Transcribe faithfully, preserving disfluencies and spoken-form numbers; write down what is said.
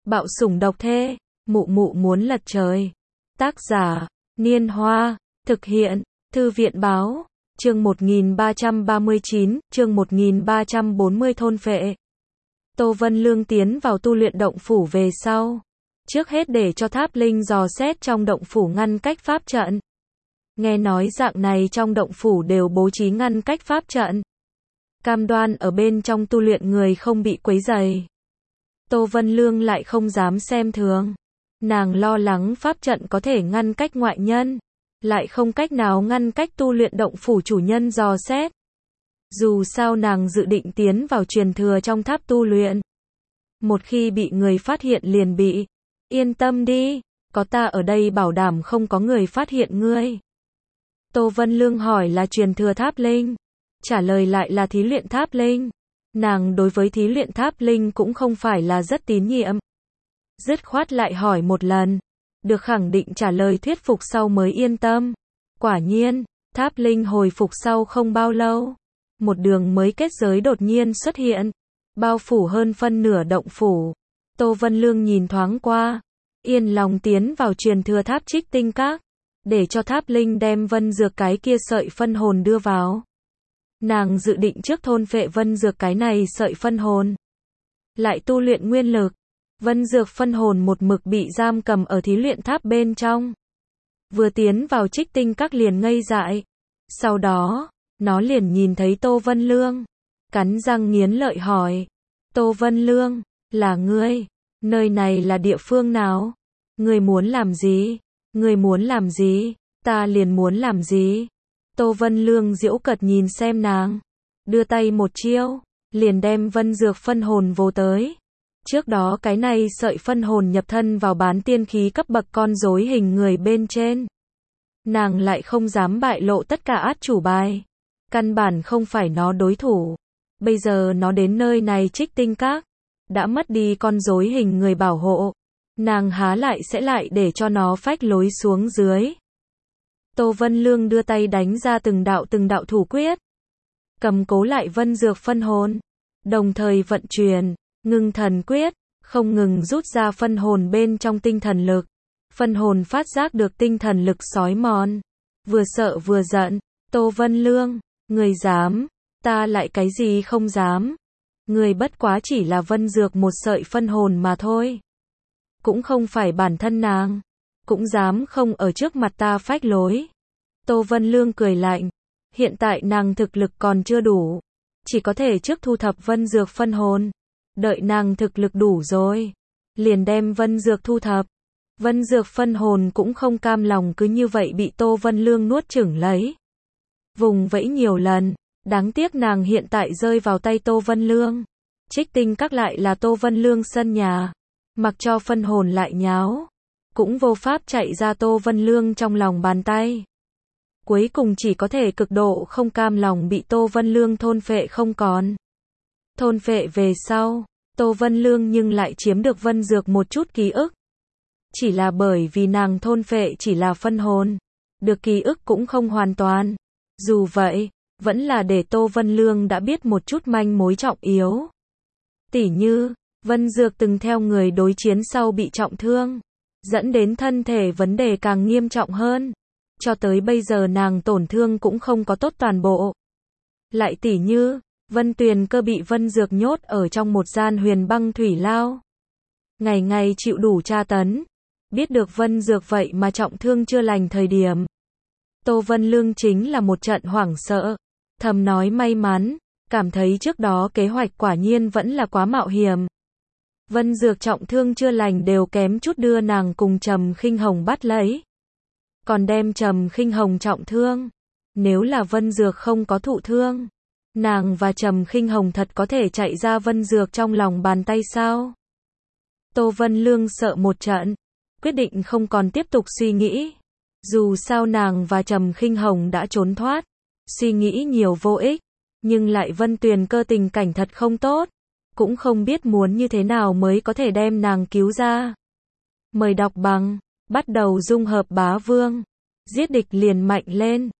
Bạo sủng độc thê, mụ mụ muốn lật trời. Tác giả, Niên Hoa, thực hiện, Thư viện Báo, chương một nghìn ba trăm ba mươi chín, chương một nghìn ba trăm bốn mươi thôn phệ. Tô Vân Lương tiến vào tu luyện động phủ về sau. Trước hết để cho Tháp Linh dò xét trong động phủ ngăn cách pháp trận. Nghe nói dạng này trong động phủ đều bố trí ngăn cách pháp trận. Cam đoan ở bên trong tu luyện người không bị quấy rầy. Tô Vân Lương lại không dám xem thường. Nàng lo lắng pháp trận có thể ngăn cách ngoại nhân, lại không cách nào ngăn cách tu luyện động phủ chủ nhân dò xét. Dù sao nàng dự định tiến vào truyền thừa trong tháp tu luyện. Một khi bị người phát hiện liền bị. Yên tâm đi, có ta ở đây bảo đảm không có người phát hiện ngươi. Tô Vân Lương hỏi là truyền thừa tháp linh. Trả lời lại là thí luyện tháp linh. Nàng đối với thí luyện tháp linh cũng không phải là rất tín nhiệm. Dứt khoát lại hỏi một lần. Được khẳng định trả lời thuyết phục sau mới yên tâm. Quả nhiên, tháp linh hồi phục sau không bao lâu. Một đường mới kết giới đột nhiên xuất hiện. Bao phủ hơn phân nửa động phủ. Tô Vân Lương nhìn thoáng qua. Yên lòng tiến vào truyền thừa tháp Trích Tinh Các. Để cho tháp linh đem vân dược cái kia sợi phân hồn đưa vào. Nàng dự định trước thôn phệ vân dược cái này sợi phân hồn. Lại tu luyện nguyên lực. Vân dược phân hồn một mực bị giam cầm ở thí luyện tháp bên trong. Vừa tiến vào Trích Tinh Các liền ngây dại. Sau đó, nó liền nhìn thấy Tô Vân Lương. Cắn răng nghiến lợi hỏi. Tô Vân Lương, là ngươi? Nơi này là địa phương nào? Ngươi muốn làm gì? Ngươi muốn làm gì? Ta liền muốn làm gì? Tô Vân Lương giễu cợt nhìn xem nàng. Đưa tay một chiêu, liền đem vân dược phân hồn vô tới. Trước đó cái này sợi phân hồn nhập thân vào bán tiên khí cấp bậc con rối hình người bên trên. Nàng lại không dám bại lộ tất cả át chủ bài. Căn bản không phải nó đối thủ. Bây giờ nó đến nơi này Trích Tinh Các. Đã mất đi con rối hình người bảo hộ. Nàng há lại sẽ lại để cho nó phách lối xuống dưới. Tô Vân Lương đưa tay đánh ra từng đạo từng đạo thủ quyết. Cầm cố lại vân dược phân hồn. Đồng thời vận chuyển, ngưng thần quyết, không ngừng rút ra phân hồn bên trong tinh thần lực. Phân hồn phát giác được tinh thần lực xói mòn. Vừa sợ vừa giận. Tô Vân Lương, người dám, ta lại cái gì không dám. Người bất quá chỉ là vân dược một sợi phân hồn mà thôi. Cũng không phải bản thân nàng. Cũng dám không ở trước mặt ta phách lối. Tô Vân Lương cười lạnh. Hiện tại nàng thực lực còn chưa đủ. Chỉ có thể trước thu thập vân dược phân hồn. Đợi nàng thực lực đủ rồi. Liền đem vân dược thu thập. Vân dược phân hồn cũng không cam lòng cứ như vậy bị Tô Vân Lương nuốt chửng lấy. Vùng vẫy nhiều lần. Đáng tiếc nàng hiện tại rơi vào tay Tô Vân Lương. Trích Tinh Các lại là Tô Vân Lương sân nhà. Mặc cho phân hồn lại nháo. Cũng vô pháp chạy ra Tô Vân Lương trong lòng bàn tay. Cuối cùng chỉ có thể cực độ không cam lòng bị Tô Vân Lương thôn phệ không còn. Thôn phệ về sau, Tô Vân Lương nhưng lại chiếm được vân dược một chút ký ức. Chỉ là bởi vì nàng thôn phệ chỉ là phân hồn. Được ký ức cũng không hoàn toàn. Dù vậy, vẫn là để Tô Vân Lương đã biết một chút manh mối trọng yếu. Tỉ như, vân dược từng theo người đối chiến sau bị trọng thương. Dẫn đến thân thể vấn đề càng nghiêm trọng hơn. Cho tới bây giờ nàng tổn thương cũng không có tốt toàn bộ. Lại tỉ như, Vân Tuyền Cơ bị vân dược nhốt ở trong một gian huyền băng thủy lao. Ngày ngày chịu đủ tra tấn. Biết được vân dược vậy mà trọng thương chưa lành thời điểm. Tô Vân Lương chính là một trận hoảng sợ. Thầm nói may mắn, cảm thấy trước đó kế hoạch quả nhiên vẫn là quá mạo hiểm. Vân dược trọng thương chưa lành đều kém chút đưa nàng cùng Trầm Khinh Hồng bắt lấy. Còn đem Trầm Khinh Hồng trọng thương. Nếu là vân dược không có thụ thương, nàng và Trầm Khinh Hồng thật có thể chạy ra vân dược trong lòng bàn tay sao? Tô Vân Lương sợ một trận, quyết định không còn tiếp tục suy nghĩ. Dù sao nàng và Trầm Khinh Hồng đã trốn thoát, suy nghĩ nhiều vô ích, nhưng lại Vân Tuyền Cơ tình cảnh thật không tốt, cũng không biết muốn như thế nào mới có thể đem nàng cứu ra. Mời đọc bằng, bắt đầu dung hợp bá vương, giết địch liền mạnh lên.